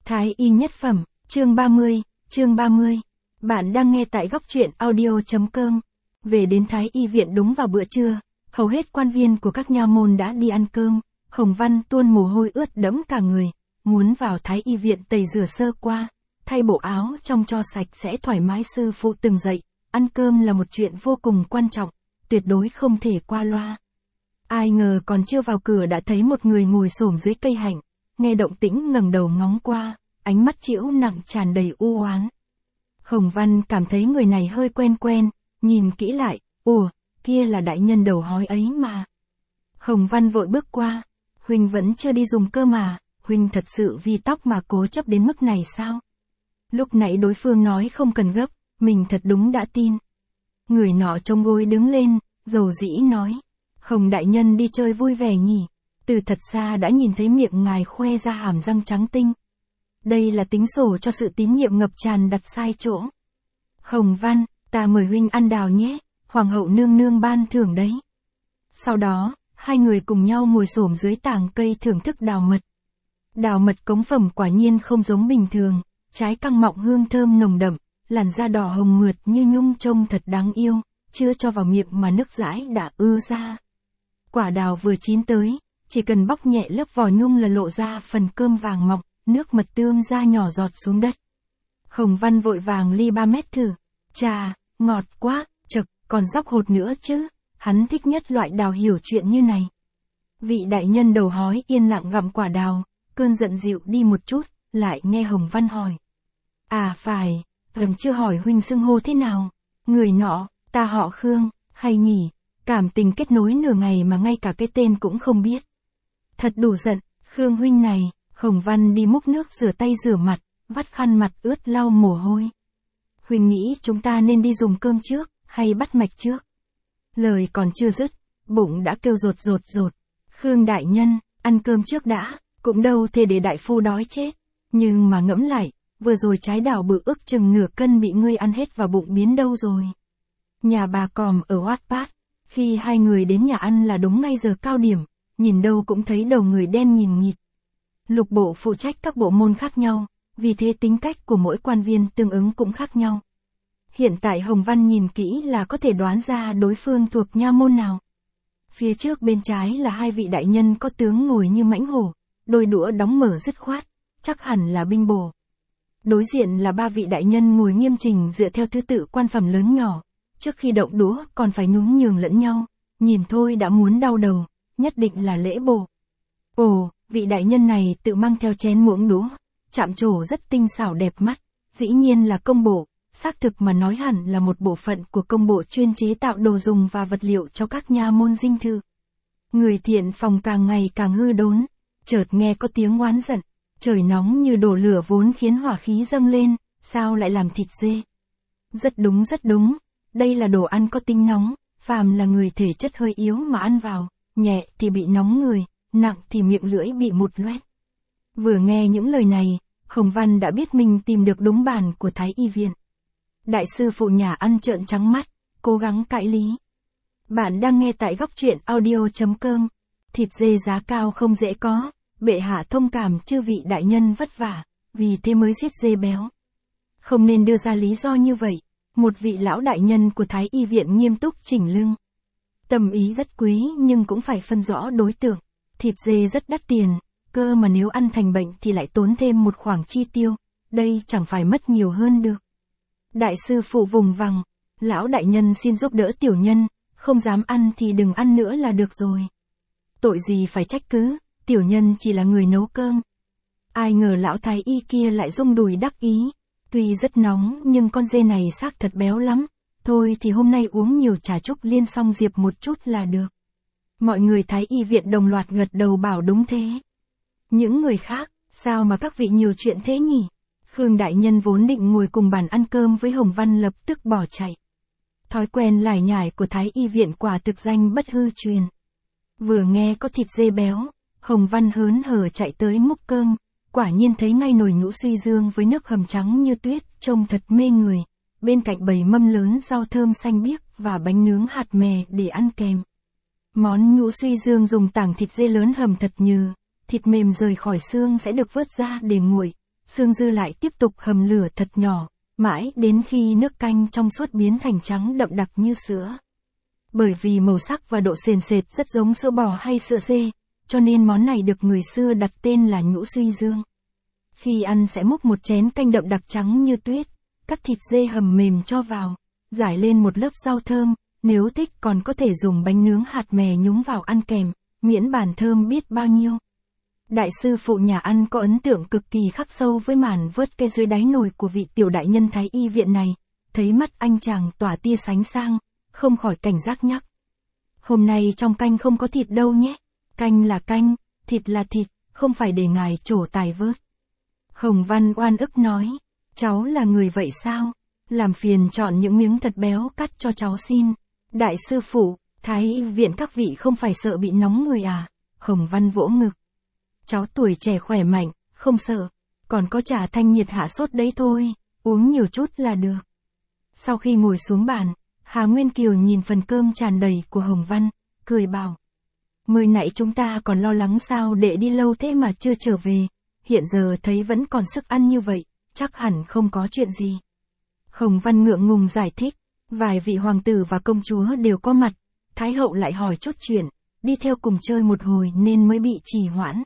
Thái y nhất phẩm, chương 30. Bạn đang nghe tại góc truyện audio.com. Về đến Thái y viện đúng vào bữa trưa, hầu hết quan viên của các nha môn đã đi ăn cơm, Hồng Văn tuôn mồ hôi ướt đẫm cả người, muốn vào Thái y viện tẩy rửa sơ qua, thay bộ áo trong cho sạch sẽ thoải mái. Sư phụ từng dạy, ăn cơm là một chuyện vô cùng quan trọng, tuyệt đối không thể qua loa. Ai ngờ còn chưa vào cửa đã thấy một người ngồi xổm dưới cây hạnh, nghe động tĩnh ngẩng đầu ngóng qua, ánh mắt trĩu nặng tràn đầy u oán. Hồng Văn cảm thấy người này hơi quen quen, nhìn kỹ lại, ủa, kia là đại nhân đầu hói ấy mà. Hồng Văn vội bước qua, huynh vẫn chưa đi dùng cơm à, huynh thật sự vì tóc mà cố chấp đến mức này sao? Lúc nãy đối phương nói không cần gấp, mình thật đúng đã tin. Người nọ trông gối đứng lên, dầu dĩ nói, Hồng đại nhân đi chơi vui vẻ nhỉ, từ thật xa đã nhìn thấy miệng ngài khoe ra hàm răng trắng tinh. Đây là tính sổ cho sự tín nhiệm ngập tràn đặt sai chỗ. Hồng Văn, ta mời huynh ăn đào nhé, hoàng hậu nương nương ban thưởng đấy. Sau đó, hai người cùng nhau ngồi xổm dưới tảng cây thưởng thức đào mật. Đào mật cống phẩm quả nhiên không giống bình thường, trái căng mọng hương thơm nồng đậm, làn da đỏ hồng mượt như nhung trông thật đáng yêu, chưa cho vào miệng mà nước dãi đã ưa ra. Quả đào vừa chín tới, chỉ cần bóc nhẹ lớp vỏ nhung là lộ ra phần cơm vàng mọng, nước mật tươm ra nhỏ giọt xuống đất. Hồng Văn vội vàng ly 3 mét thử, chà, ngọt quá, chực, còn dóc hột nữa chứ, hắn thích nhất loại đào hiểu chuyện như này. Vị đại nhân đầu hói yên lặng gặm quả đào, cơn giận dịu đi một chút, lại nghe Hồng Văn hỏi. À phải, chưa hỏi huynh xưng hô thế nào, người nọ, ta họ Khương, hay nhỉ, cảm tình kết nối nửa ngày mà ngay cả cái tên cũng không biết. Thật đủ giận, Khương huynh này. Hồng Văn đi múc nước rửa tay rửa mặt, vắt khăn mặt ướt lau mồ hôi. Huynh nghĩ chúng ta nên đi dùng cơm trước, hay bắt mạch trước? Lời còn chưa dứt, bụng đã kêu rột rột. Khương đại nhân, ăn cơm trước đã, cũng đâu thể để đại phu đói chết. Nhưng mà ngẫm lại, vừa rồi trái đào bự ước chừng nửa cân bị ngươi ăn hết vào bụng biến đâu rồi. Nhà bà Còm ở Wat Pat, khi hai người đến nhà ăn là đúng ngay giờ cao điểm, nhìn đâu cũng thấy đầu người đen nghìn nghịt. Lục bộ phụ trách các bộ môn khác nhau, vì thế tính cách của mỗi quan viên tương ứng cũng khác nhau. Hiện tại Hồng Văn nhìn kỹ là có thể đoán ra đối phương thuộc nha môn nào. Phía trước bên trái là hai vị đại nhân có tướng ngồi như mãnh hổ, đôi đũa đóng mở dứt khoát, chắc hẳn là binh bổ. Đối diện là ba vị đại nhân ngồi nghiêm chỉnh dựa theo thứ tự quan phẩm lớn nhỏ, trước khi động đũa còn phải nhún nhường lẫn nhau, nhìn thôi đã muốn đau đầu, nhất định là lễ bổ. Ồ, vị đại nhân này tự mang theo chén muỗng đũa, chạm trổ rất tinh xảo đẹp mắt, dĩ nhiên là công bộ, xác thực mà nói hẳn là một bộ phận của công bộ chuyên chế tạo đồ dùng và vật liệu cho các nha môn dinh thự. Người thiện phòng càng ngày càng hư đốn, chợt nghe có tiếng oán giận, trời nóng như đổ lửa vốn khiến hỏa khí dâng lên, sao lại làm thịt dê? Rất đúng, đây là đồ ăn có tính nóng, phàm là người thể chất hơi yếu mà ăn vào, nhẹ thì bị nóng người, nặng thì miệng lưỡi bị mụt loét. Vừa nghe những lời này, Hồng Văn đã biết mình tìm được đúng bàn của Thái y viện. Đại sư phụ nhà ăn trợn trắng mắt, cố gắng cãi lý. Bạn đang nghe tại góc truyện audio.com. Thịt dê giá cao không dễ có, bệ hạ thông cảm chư vị đại nhân vất vả, vì thế mới giết dê béo. Không nên đưa ra lý do như vậy, một vị lão đại nhân của Thái y viện nghiêm túc chỉnh lưng. Tâm ý rất quý nhưng cũng phải phân rõ đối tượng. Thịt dê rất đắt tiền, cơ mà nếu ăn thành bệnh thì lại tốn thêm một khoản chi tiêu, đây chẳng phải mất nhiều hơn được. Đại sư phụ vùng vằng, lão đại nhân xin giúp đỡ tiểu nhân, không dám ăn thì đừng ăn nữa là được rồi. Tội gì phải trách cứ, tiểu nhân chỉ là người nấu cơm. Ai ngờ lão thái y kia lại rung đùi đắc ý, tuy rất nóng nhưng con dê này xác thật béo lắm, thôi thì hôm nay uống nhiều trà trúc liên song diệp một chút là được. Mọi người Thái y viện đồng loạt gật đầu bảo đúng thế. Những người khác, sao mà các vị nhiều chuyện thế nhỉ? Khương đại nhân vốn định ngồi cùng bàn ăn cơm với Hồng Văn lập tức bỏ chạy. Thói quen lải nhải của Thái y viện quả thực danh bất hư truyền. Vừa nghe có thịt dê béo, Hồng Văn hớn hở chạy tới múc cơm, quả nhiên thấy ngay nồi nhũ suy dương với nước hầm trắng như tuyết, trông thật mê người. Bên cạnh bầy mâm lớn rau thơm xanh biếc và bánh nướng hạt mè để ăn kèm. Món nhũ suy dương dùng tảng thịt dê lớn hầm thật nhừ, thịt mềm rời khỏi xương sẽ được vớt ra để nguội, xương dư lại tiếp tục hầm lửa thật nhỏ, mãi đến khi nước canh trong suốt biến thành trắng đậm đặc như sữa. Bởi vì màu sắc và độ sền sệt rất giống sữa bò hay sữa dê, cho nên món này được người xưa đặt tên là nhũ suy dương. Khi ăn sẽ múc một chén canh đậm đặc trắng như tuyết, cắt thịt dê hầm mềm cho vào, rải lên một lớp rau thơm, nếu thích còn có thể dùng bánh nướng hạt mè nhúng vào ăn kèm, miễn bàn thơm biết bao nhiêu. Đại sư phụ nhà ăn có ấn tượng cực kỳ khắc sâu với màn vớt cây dưới đáy nồi của vị tiểu đại nhân thái y viện này, thấy mắt anh chàng tỏa tia sánh sang, không khỏi cảnh giác nhắc. Hôm nay trong canh không có thịt đâu nhé, canh là canh, thịt là thịt, không phải để ngài trổ tài vớt. Hồng Văn oan ức nói, cháu là người vậy sao? Làm phiền chọn những miếng thật béo cắt cho cháu xin. Đại sư phụ, thái y viện các vị không phải sợ bị nóng người à? Hồng Văn vỗ ngực. Cháu tuổi trẻ khỏe mạnh, không sợ, còn có trà thanh nhiệt hạ sốt đấy thôi, uống nhiều chút là được. Sau khi ngồi xuống bàn, Hà Nguyên Kiều nhìn phần cơm tràn đầy của Hồng Văn, cười bảo. Mới nãy chúng ta còn lo lắng sao đệ đi lâu thế mà chưa trở về, hiện giờ thấy vẫn còn sức ăn như vậy, chắc hẳn không có chuyện gì. Hồng Văn ngượng ngùng giải thích, vài vị hoàng tử và công chúa đều có mặt, Thái hậu lại hỏi chút chuyện, đi theo cùng chơi một hồi nên mới bị trì hoãn.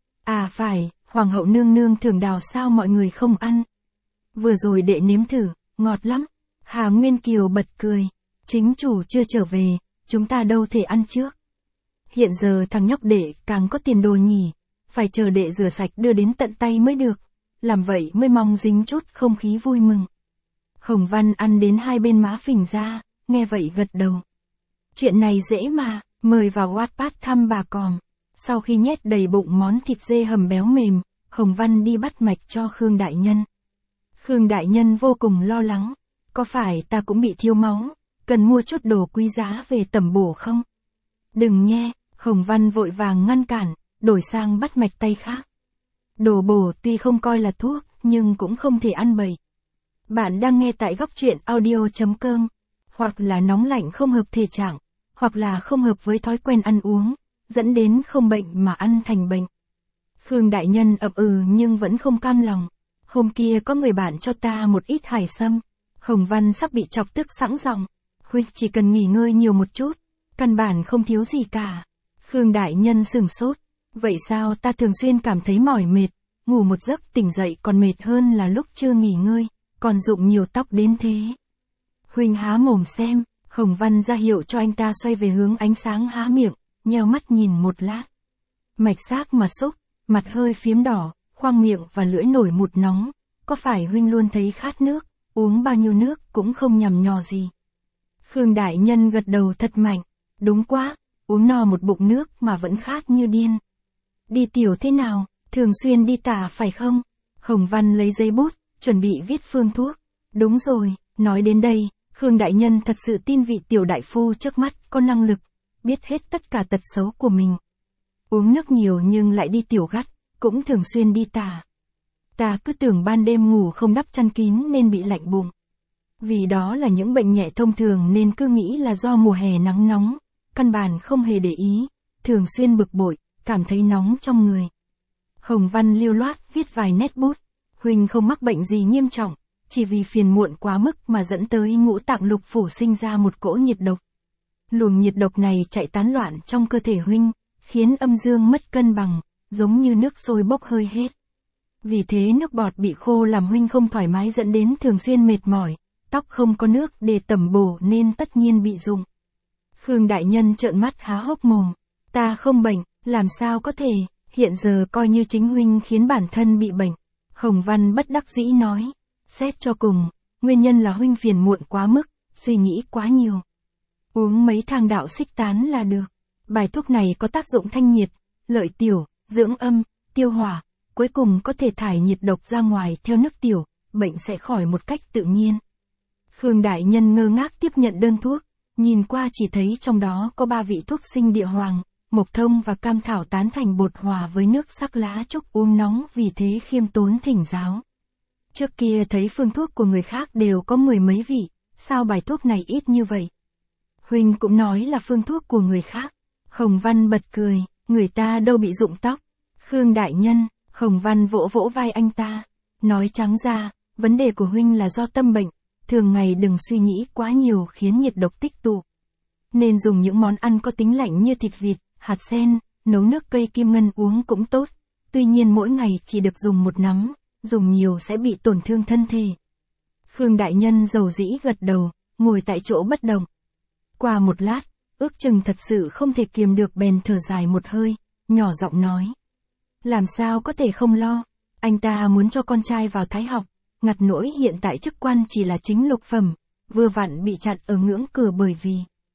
À phải, hoàng hậu nương nương thường đào sao mọi người không ăn. Vừa rồi đệ nếm thử, ngọt lắm. Hà Nguyên Kiều bật cười, chính chủ chưa trở về, chúng ta đâu thể ăn trước. Hiện giờ thằng nhóc đệ càng có tiền đồ nhỉ, phải chờ đệ rửa sạch đưa đến tận tay mới được, làm vậy mới mong dính chút không khí vui mừng. Hồng Văn ăn đến hai bên má phình ra, nghe vậy gật đầu. Chuyện này dễ mà, mời vào Wattpad thăm bà Còm. Sau khi nhét đầy bụng món thịt dê hầm béo mềm, Hồng Văn đi bắt mạch cho Khương Đại Nhân. Khương Đại Nhân vô cùng lo lắng, có phải ta cũng bị thiếu máu, cần mua chút đồ quý giá về tẩm bổ không? Đừng nhé, Hồng Văn vội vàng ngăn cản, đổi sang bắt mạch tay khác. Đồ bổ tuy không coi là thuốc, nhưng cũng không thể ăn bậy. Bạn đang nghe tại góc truyện audio.com, hoặc là nóng lạnh không hợp thể trạng, hoặc là không hợp với thói quen ăn uống, dẫn đến không bệnh mà ăn thành bệnh. Khương Đại Nhân ậm ừ nhưng vẫn không cam lòng. Hôm kia có người bạn cho ta một ít hải sâm. Hồng Văn sắp bị chọc tức sẵn giọng. Huynh chỉ cần nghỉ ngơi nhiều một chút, căn bản không thiếu gì cả. Khương Đại Nhân sửng sốt. Vậy sao ta thường xuyên cảm thấy mỏi mệt, ngủ một giấc tỉnh dậy còn mệt hơn là lúc chưa nghỉ ngơi, còn rụng nhiều tóc đến thế. Huynh há mồm xem, Hồng Văn ra hiệu cho anh ta xoay về hướng ánh sáng há miệng, nheo mắt nhìn một lát. Mạch xác mà xúc, mặt hơi phiếm đỏ, khoang miệng và lưỡi nổi mụn nóng, có phải huynh luôn thấy khát nước, uống bao nhiêu nước cũng không nhằm nhò gì. Khương Đại Nhân gật đầu thật mạnh, đúng quá, uống no một bụng nước mà vẫn khát như điên. Đi tiểu thế nào, thường xuyên đi tả phải không? Hồng Văn lấy giấy bút, chuẩn bị viết phương thuốc. Đúng rồi, nói đến đây, Khương Đại Nhân thật sự tin vị tiểu đại phu trước mắt có năng lực, biết hết tất cả tật xấu của mình. Uống nước nhiều nhưng lại đi tiểu gắt, cũng thường xuyên đi tả. Ta cứ tưởng ban đêm ngủ không đắp chăn kín nên bị lạnh bụng. Vì đó là những bệnh nhẹ thông thường nên cứ nghĩ là do mùa hè nắng nóng, căn bản không hề để ý, thường xuyên bực bội, cảm thấy nóng trong người. Hồng Văn lưu loát viết vài nét bút. Huynh không mắc bệnh gì nghiêm trọng, chỉ vì phiền muộn quá mức mà dẫn tới ngũ tạng lục phủ sinh ra một cỗ nhiệt độc. Luồng nhiệt độc này chạy tán loạn trong cơ thể huynh, khiến âm dương mất cân bằng, giống như nước sôi bốc hơi hết. Vì thế nước bọt bị khô làm huynh không thoải mái dẫn đến thường xuyên mệt mỏi, tóc không có nước để tẩm bổ nên tất nhiên bị rụng. Khương Đại Nhân trợn mắt há hốc mồm, ta không bệnh, làm sao có thể, hiện giờ coi như chính huynh khiến bản thân bị bệnh. Hồng Văn bất đắc dĩ nói, xét cho cùng, nguyên nhân là huynh phiền muộn quá mức, suy nghĩ quá nhiều. Uống mấy thang đạo xích tán là được. Bài thuốc này có tác dụng thanh nhiệt, lợi tiểu, dưỡng âm, tiêu hỏa, cuối cùng có thể thải nhiệt độc ra ngoài theo nước tiểu, bệnh sẽ khỏi một cách tự nhiên. Khương Đại Nhân ngơ ngác tiếp nhận đơn thuốc, nhìn qua chỉ thấy trong đó có 3 vị thuốc sinh địa hoàng, mộc thông và cam thảo tán thành bột hòa với nước sắc lá trúc uống nóng, vì thế khiêm tốn thỉnh giáo. Trước kia thấy phương thuốc của người khác đều có 10 mấy vị, sao bài thuốc này ít như vậy? Huynh cũng nói là phương thuốc của người khác. Hồng Văn bật cười, người ta đâu bị rụng tóc. Khương Đại Nhân, Hồng Văn vỗ vỗ vai anh ta. Nói trắng ra, vấn đề của huynh là do tâm bệnh, thường ngày đừng suy nghĩ quá nhiều khiến nhiệt độc tích tụ. Nên dùng những món ăn có tính lạnh như thịt vịt, hạt sen, nấu nước cây kim ngân uống cũng tốt. Tuy nhiên mỗi ngày chỉ được dùng một nắm, dùng nhiều sẽ bị tổn thương thân thể. Khương đại nhân dầu dĩ gật đầu, ngồi tại chỗ bất động. Qua một lát, ước chừng thật sự không thể kiềm được bèn thở dài một hơi, nhỏ giọng nói. Làm sao có thể không lo, anh ta muốn cho con trai vào Thái học, ngặt nỗi hiện tại chức quan chỉ là chính lục phẩm, vừa vặn bị chặn ở ngưỡng cửa bởi vì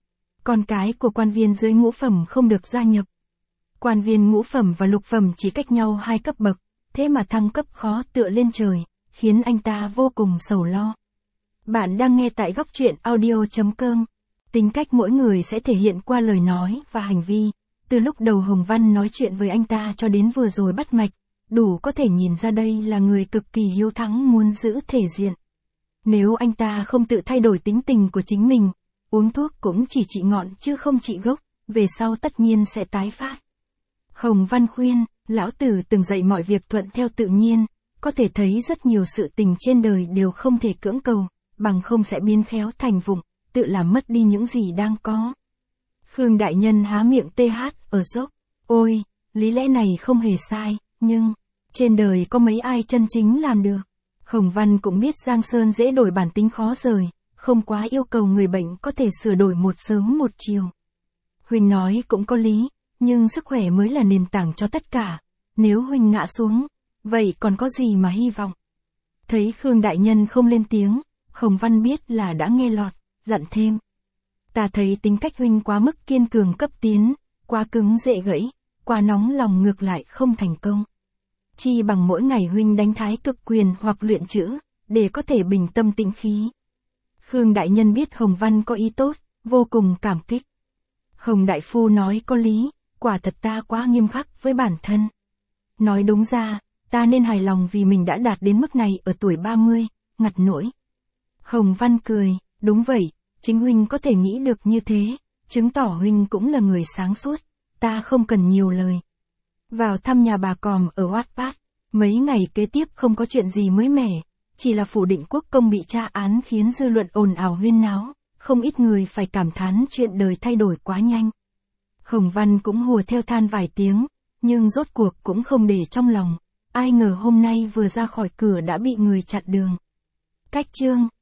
con cái của quan viên dưới ngũ phẩm không được gia nhập. Quan viên ngũ phẩm và lục phẩm chỉ cách nhau 2 cấp bậc, thế mà thăng cấp khó tựa lên trời, khiến anh ta vô cùng sầu lo. Bạn đang nghe tại góc truyện audio.com. Tính cách mỗi người sẽ thể hiện qua lời nói và hành vi. Từ lúc đầu Hồng Văn nói chuyện với anh ta cho đến vừa rồi bắt mạch, đủ có thể nhìn ra đây là người cực kỳ hiếu thắng muốn giữ thể diện. Nếu anh ta không tự thay đổi tính tình của chính mình, uống thuốc cũng chỉ trị ngọn chứ không trị gốc, về sau tất nhiên sẽ tái phát. Hồng Văn khuyên, lão tử từng dạy mọi việc thuận theo tự nhiên, có thể thấy rất nhiều sự tình trên đời đều không thể cưỡng cầu, bằng không sẽ biến khéo thành vụng, tự làm mất đi những gì đang có. Khương đại nhân há miệng ở dốc, ôi, lý lẽ này không hề sai, nhưng, trên đời có mấy ai chân chính làm được. Hồng Văn cũng biết Giang Sơn dễ đổi bản tính khó rời, không quá yêu cầu người bệnh có thể sửa đổi một sớm một chiều. Huynh nói cũng có lý, nhưng sức khỏe mới là nền tảng cho tất cả, nếu huynh ngã xuống, vậy còn có gì mà hy vọng. Thấy Khương đại nhân không lên tiếng, Hồng Văn biết là đã nghe lọt, dặn thêm. Ta thấy tính cách huynh quá mức kiên cường cấp tiến, quá cứng dễ gãy, quá nóng lòng ngược lại không thành công. Chi bằng mỗi ngày huynh đánh thái cực quyền hoặc luyện chữ, để có thể bình tâm tĩnh khí. Khương đại nhân biết Hồng Văn có ý tốt, vô cùng cảm kích. Hồng đại phu nói có lý, quả thật ta quá nghiêm khắc với bản thân. Nói đúng ra, ta nên hài lòng vì mình đã đạt đến mức này ở tuổi 30, ngặt nỗi. Hồng Văn cười, đúng vậy, chính huynh có thể nghĩ được như thế, chứng tỏ huynh cũng là người sáng suốt, ta không cần nhiều lời. Vào thăm nhà bà Còm ở Wattpad, mấy ngày kế tiếp không có chuyện gì mới mẻ, chỉ là phủ định quốc công bị tra án khiến dư luận ồn ào huyên náo, không ít người phải cảm thán chuyện đời thay đổi quá nhanh. Hồng Văn cũng hùa theo than vài tiếng, nhưng rốt cuộc cũng không để trong lòng, ai ngờ hôm nay vừa ra khỏi cửa đã bị người chặn đường. Cách chương